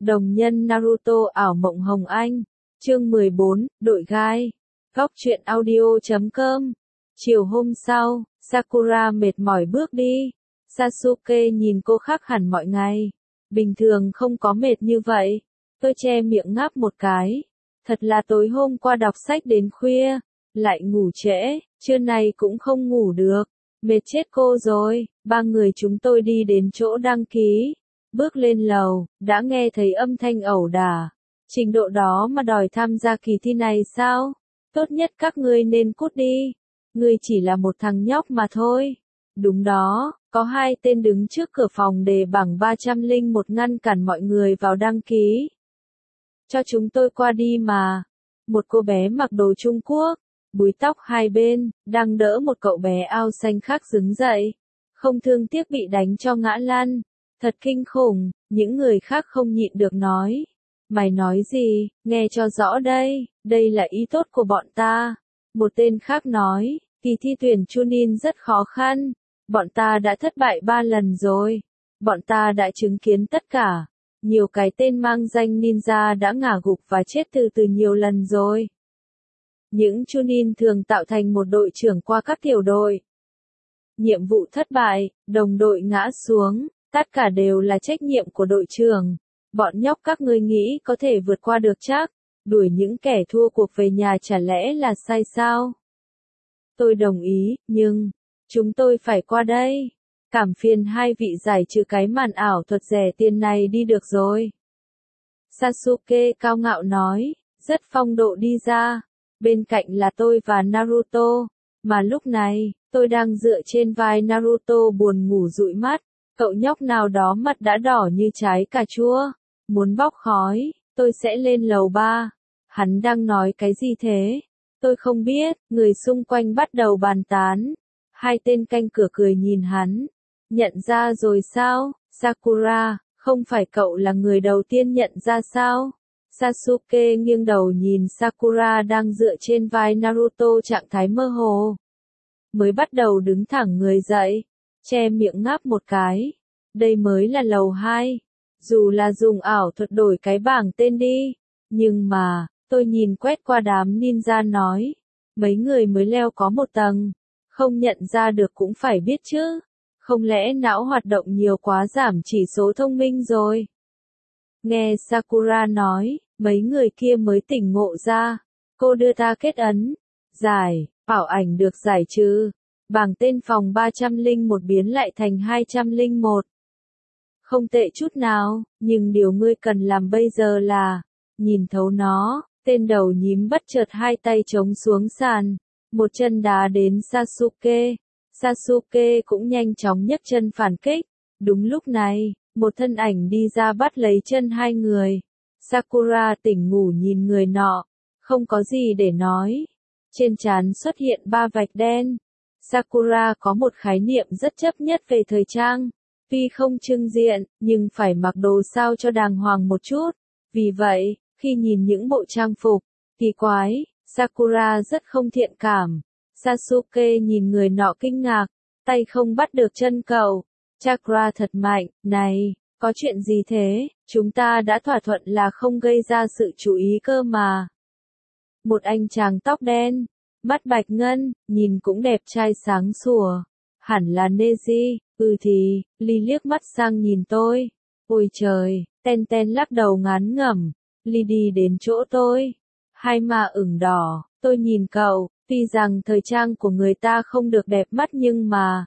Đồng nhân Naruto ảo mộng hồng anh. Chương 14, đội gai. Góc truyện audio.com. Chiều hôm sau, Sakura mệt mỏi bước đi. Sasuke nhìn cô khác hẳn mọi ngày. Bình thường không có mệt như vậy. Tôi che miệng ngáp một cái. Thật là tối hôm qua đọc sách đến khuya, lại ngủ trễ, trưa nay cũng không ngủ được. Mệt chết cô rồi. Ba người chúng tôi đi đến chỗ đăng ký. Bước lên lầu, đã nghe thấy âm thanh ẩu đả. Trình độ đó mà đòi tham gia kỳ thi này sao? Tốt nhất các ngươi nên cút đi. Ngươi chỉ là một thằng nhóc mà thôi. Đúng đó, có hai tên đứng trước cửa phòng đề bảng 301 ngăn cản mọi người vào đăng ký. Cho chúng tôi qua đi mà. Một cô bé mặc đồ Trung Quốc, búi tóc hai bên, đang đỡ một cậu bé ao xanh khác đứng dậy. Không thương tiếc bị đánh cho ngã lăn. Thật kinh khủng, những người khác không nhịn được nói. Mày nói gì, nghe cho rõ đây là ý tốt của bọn ta. Một tên khác nói, kỳ thi tuyển Chunin rất khó khăn. Bọn ta đã thất bại 3 lần rồi. Bọn ta đã chứng kiến tất cả. Nhiều cái tên mang danh ninja đã ngã gục và chết từ nhiều lần rồi. Những Chunin thường tạo thành một đội trưởng qua các tiểu đội. Nhiệm vụ thất bại, đồng đội ngã xuống, tất cả đều là trách nhiệm của đội trưởng. Bọn nhóc các ngươi nghĩ có thể vượt qua được chắc? Đuổi những kẻ thua cuộc về nhà chả lẽ là sai sao? Tôi đồng ý, nhưng chúng tôi phải qua đây. Cảm phiền hai vị giải trừ cái màn ảo thuật rẻ tiền này đi được rồi. Sasuke cao ngạo nói, rất phong độ đi ra. Bên cạnh là tôi và Naruto. Mà lúc này, tôi đang dựa trên vai Naruto buồn ngủ dụi mắt. Cậu nhóc nào đó mặt đã đỏ như trái cà chua. Muốn bốc khói, tôi sẽ lên lầu 3. Hắn đang nói cái gì thế? Tôi không biết, người xung quanh bắt đầu bàn tán. Hai tên canh cửa cười nhìn hắn. Nhận ra rồi sao, Sakura, không phải cậu là người đầu tiên nhận ra sao? Sasuke nghiêng đầu nhìn Sakura đang dựa trên vai Naruto trạng thái mơ hồ. Mới bắt đầu đứng thẳng người dậy, che miệng ngáp một cái. Đây mới là lầu 2. Dù là dùng ảo thuật đổi cái bảng tên đi. Nhưng mà, tôi nhìn quét qua đám ninja nói. Mấy người mới leo có một tầng. Không nhận ra được cũng phải biết chứ. Không lẽ não hoạt động nhiều quá giảm chỉ số thông minh rồi? Nghe Sakura nói, mấy người kia mới tỉnh ngộ ra. Cô đưa ta kết ấn. Giải, ảo ảnh được giải trừ. Bảng tên phòng 301 biến lại thành 201. Không tệ chút nào, nhưng điều ngươi cần làm bây giờ là nhìn thấu nó. Tên đầu nhím bất chợt hai tay chống xuống sàn, một chân đá đến Sasuke. Sasuke cũng nhanh chóng nhấc chân phản kích. Đúng lúc này, một thân ảnh đi ra bắt lấy chân hai người. Sakura tỉnh ngủ nhìn người nọ, không có gì để nói. Trên trán xuất hiện 3 vạch đen. Sakura có một khái niệm rất chấp nhất về thời trang. Tuy không trưng diện, nhưng phải mặc đồ sao cho đàng hoàng một chút. Vì vậy, khi nhìn những bộ trang phục kỳ quái, Sakura rất không thiện cảm. Sasuke nhìn người nọ kinh ngạc, tay không bắt được chân cậu. Chakra thật mạnh, này, có chuyện gì thế? Chúng ta đã thỏa thuận là không gây ra sự chú ý cơ mà. Một anh chàng tóc đen, mắt bạch ngân, nhìn cũng đẹp trai sáng sủa. Hẳn là Neji, thì, Ly liếc mắt sang nhìn tôi. Ôi trời, Ten lắc đầu ngán ngẩm. Ly đi đến chỗ tôi. Hai má ửng đỏ, tôi nhìn cậu, tuy rằng thời trang của người ta không được đẹp mắt nhưng mà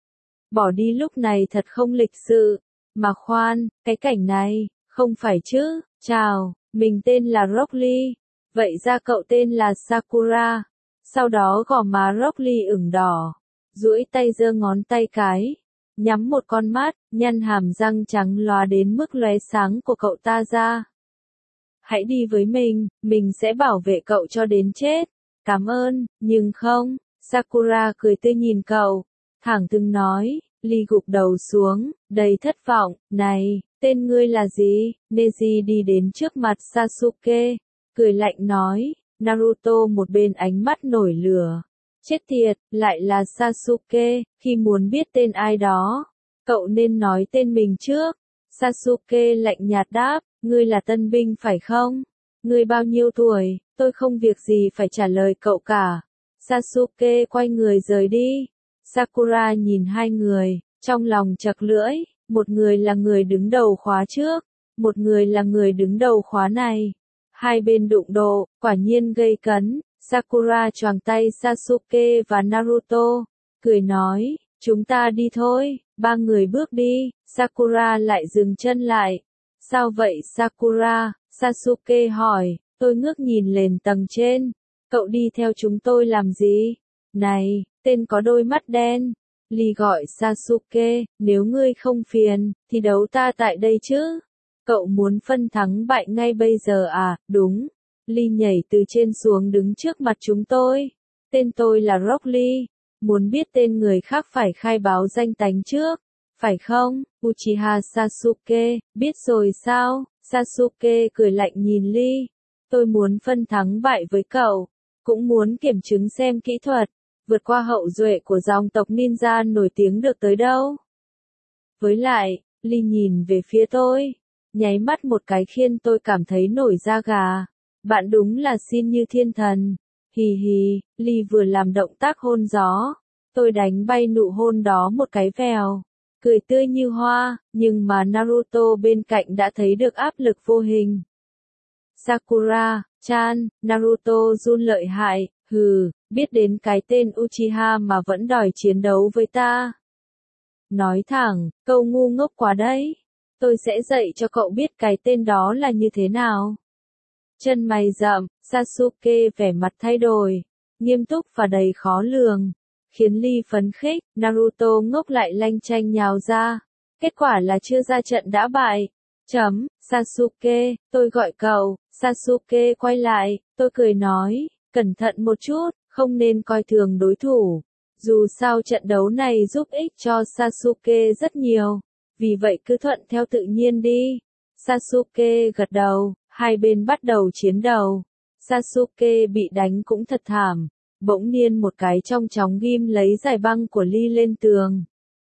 bỏ đi lúc này thật không lịch sự. Mà khoan, cái cảnh này, không phải chứ, chào, mình tên là Rock Lee. Vậy ra cậu tên là Sakura. Sau đó gò má Rock Lee ửng đỏ, duỗi tay giơ ngón tay cái, nhắm một con mắt, nhăn hàm răng trắng lóa đến mức lóe sáng của cậu ta ra. Hãy đi với mình sẽ bảo vệ cậu cho đến chết. Cảm ơn, nhưng không. Sakura cười tươi nhìn cậu, thẳng thừng nói. Ly gục đầu xuống, đầy thất vọng. Này, tên ngươi là gì? Neji đi đến trước mặt Sasuke, cười lạnh nói. Naruto một bên ánh mắt nổi lửa. Chết tiệt, lại là Sasuke. Khi muốn biết tên ai đó, cậu nên nói tên mình trước. Sasuke lạnh nhạt đáp, ngươi là tân binh phải không? Ngươi bao nhiêu tuổi? Tôi không việc gì phải trả lời cậu cả. Sasuke quay người rời đi. Sakura nhìn hai người, trong lòng chật lưỡi, một người là người đứng đầu khóa trước, một người là người đứng đầu khóa này. Hai bên đụng độ, quả nhiên gây cấn. Sakura choàng tay Sasuke và Naruto, cười nói, chúng ta đi thôi. Ba người bước đi, Sakura lại dừng chân lại. Sao vậy Sakura? Sasuke hỏi, tôi ngước nhìn lên tầng trên. Cậu đi theo chúng tôi làm gì? Này, tên có đôi mắt đen. Lee gọi Sasuke, nếu ngươi không phiền, thì đấu ta tại đây chứ. Cậu muốn phân thắng bại ngay bây giờ à? Đúng. Lee nhảy từ trên xuống đứng trước mặt chúng tôi. Tên tôi là Rock Lee. Muốn biết tên người khác phải khai báo danh tánh trước. Phải không, Uchiha Sasuke? Biết rồi sao? Sasuke cười lạnh nhìn Lee. Tôi muốn phân thắng bại với cậu. Cũng muốn kiểm chứng xem kỹ thuật, vượt qua hậu duệ của dòng tộc ninja nổi tiếng được tới đâu. Với lại, Lee nhìn về phía tôi, nháy mắt một cái khiến tôi cảm thấy nổi da gà. Bạn đúng là xin như thiên thần. Hì hì, Lee vừa làm động tác hôn gió. Tôi đánh bay nụ hôn đó một cái vèo. Cười tươi như hoa, nhưng mà Naruto bên cạnh đã thấy được áp lực vô hình. Sakura-chan, Naruto run lợi hại, hừ, biết đến cái tên Uchiha mà vẫn đòi chiến đấu với ta. Nói thẳng, câu ngu ngốc quá đấy. Tôi sẽ dạy cho cậu biết cái tên đó là như thế nào. Chân mày rậm, Sasuke vẻ mặt thay đổi, nghiêm túc và đầy khó lường. Khiến Lee phấn khích, Naruto ngốc lại lanh chanh nhào ra. Kết quả là chưa ra trận đã bại. Sasuke, tôi gọi cậu. Sasuke quay lại, tôi cười nói, cẩn thận một chút, không nên coi thường đối thủ. Dù sao trận đấu này giúp ích cho Sasuke rất nhiều, vì vậy cứ thuận theo tự nhiên đi. Sasuke gật đầu, hai bên bắt đầu chiến đầu. Sasuke bị đánh cũng thật thảm, bỗng nhiên một cái trong chóng ghim lấy giải băng của Lee lên tường.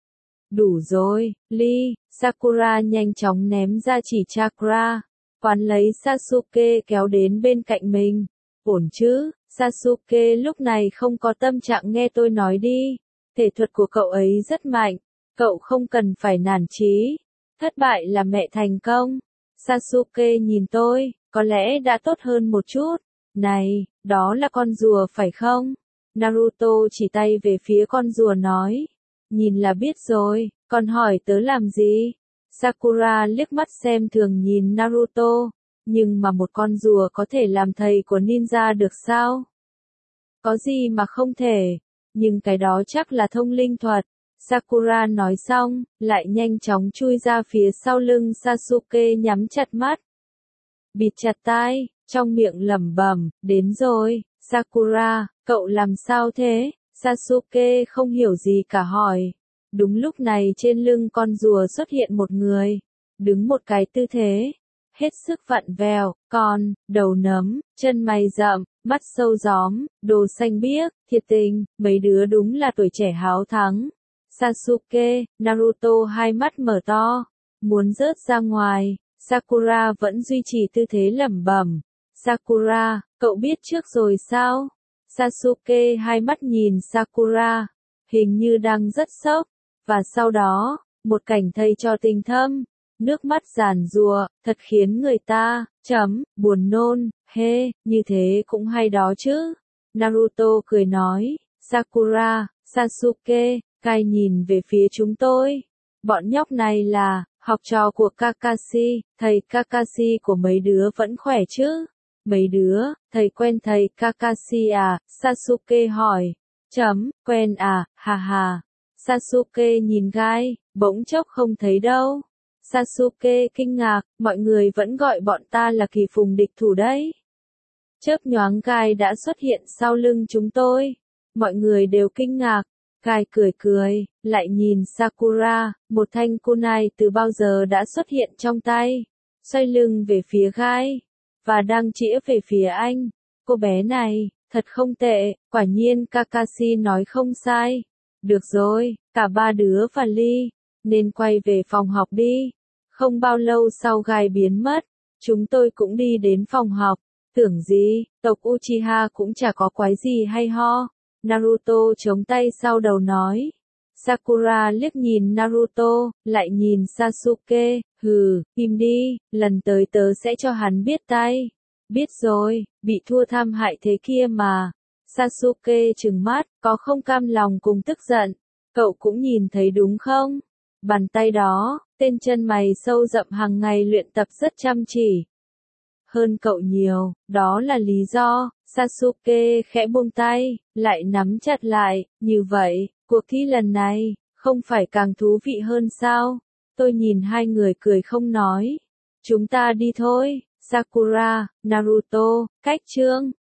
Đủ rồi, Lee. Sakura nhanh chóng ném ra chỉ chakra, quán lấy Sasuke kéo đến bên cạnh mình. Ổn chứ? Sasuke lúc này không có tâm trạng nghe tôi nói đi. Thể thuật của cậu ấy rất mạnh, cậu không cần phải nản chí. Thất bại là mẹ thành công. Sasuke nhìn tôi, có lẽ đã tốt hơn một chút. Này, đó là con rùa phải không? Naruto chỉ tay về phía con rùa nói. Nhìn là biết rồi, còn hỏi tớ làm gì? Sakura liếc mắt xem thường nhìn Naruto. Nhưng mà một con rùa có thể làm thầy của ninja được sao? Có gì mà không thể, nhưng cái đó chắc là thông linh thuật. Sakura nói xong, lại nhanh chóng chui ra phía sau lưng Sasuke nhắm chặt mắt. Bịt chặt tai, trong miệng lẩm bẩm, đến rồi, Sakura, cậu làm sao thế? Sasuke không hiểu gì cả hỏi. Đúng lúc này trên lưng con rùa xuất hiện một người, đứng một cái tư thế, hết sức vặn vẹo, con, đầu nấm, chân mày rậm, mắt sâu gióm, đồ xanh biếc, thiệt tình, mấy đứa đúng là tuổi trẻ háo thắng. Sasuke, Naruto hai mắt mở to, muốn rớt ra ngoài. Sakura vẫn duy trì tư thế lẩm bẩm. Sakura, cậu biết trước rồi sao? Sasuke hai mắt nhìn Sakura, hình như đang rất sốc. Và sau đó, một cảnh thầy trò tình thâm, nước mắt giàn giụa, thật khiến người ta, buồn nôn, như thế cũng hay đó chứ. Naruto cười nói, Sakura, Sasuke, cai nhìn về phía chúng tôi. Bọn nhóc này là, học trò của Kakashi, thầy Kakashi của mấy đứa vẫn khỏe chứ? Mấy đứa, thầy quen thầy Kakashi à? Sasuke hỏi. Quen à, hà hà. Sasuke nhìn gai, bỗng chốc không thấy đâu. Sasuke kinh ngạc, mọi người vẫn gọi bọn ta là kỳ phùng địch thủ đấy. Chớp nhoáng gai đã xuất hiện sau lưng chúng tôi. Mọi người đều kinh ngạc. Gai cười cười, lại nhìn Sakura, một thanh kunai từ bao giờ đã xuất hiện trong tay. Xoay lưng về phía gai, và đang chĩa về phía anh. Cô bé này, thật không tệ, quả nhiên Kakashi nói không sai. Được rồi, cả ba đứa và Lee, nên quay về phòng học đi. Không bao lâu sau gai biến mất, chúng tôi cũng đi đến phòng học. Tưởng gì, tộc Uchiha cũng chả có quái gì hay ho. Naruto chống tay sau đầu nói. Sakura liếc nhìn Naruto, lại nhìn Sasuke, hừ, im đi, lần tới tớ sẽ cho hắn biết tay. Biết rồi, bị thua tham hại thế kia mà. Sasuke trừng mắt, có không cam lòng cùng tức giận. Cậu cũng nhìn thấy đúng không? Bàn tay đó, tên chân mày sâu rậm hàng ngày luyện tập rất chăm chỉ. Hơn cậu nhiều, đó là lý do. Sasuke khẽ buông tay, lại nắm chặt lại, như vậy, cuộc thi lần này, không phải càng thú vị hơn sao? Tôi nhìn hai người cười không nói. Chúng ta đi thôi, Sakura, Naruto, cách chương.